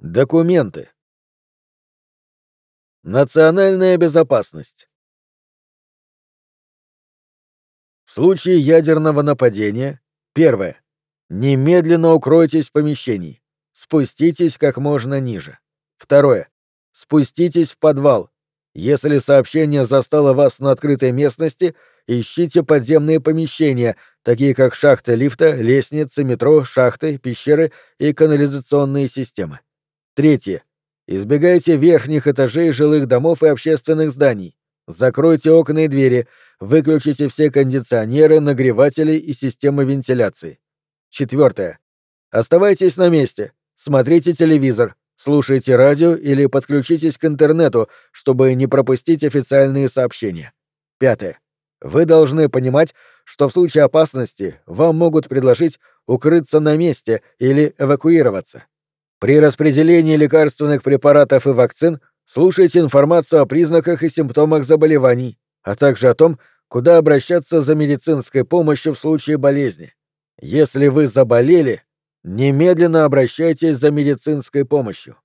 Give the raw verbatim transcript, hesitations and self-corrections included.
Документы. Национальная безопасность. В случае ядерного нападения, первое. Немедленно укройтесь в помещении. Спуститесь как можно ниже. Второе. Спуститесь в подвал. Если сообщение застало вас на открытой местности, ищите подземные помещения, такие как шахты лифта, лестницы, метро, шахты, пещеры и канализационные системы. Третье. Избегайте верхних этажей жилых домов и общественных зданий. Закройте окна и двери, выключите все кондиционеры, нагреватели и системы вентиляции. Четвертое. Оставайтесь на месте, смотрите телевизор, слушайте радио или подключитесь к интернету, чтобы не пропустить официальные сообщения. Пятое. Вы должны понимать, что в случае опасности вам могут предложить укрыться на месте или эвакуироваться. При распределении лекарственных препаратов и вакцин слушайте информацию о признаках и симптомах заболеваний, а также о том, куда обращаться за медицинской помощью в случае болезни. Если вы заболели, немедленно обращайтесь за медицинской помощью.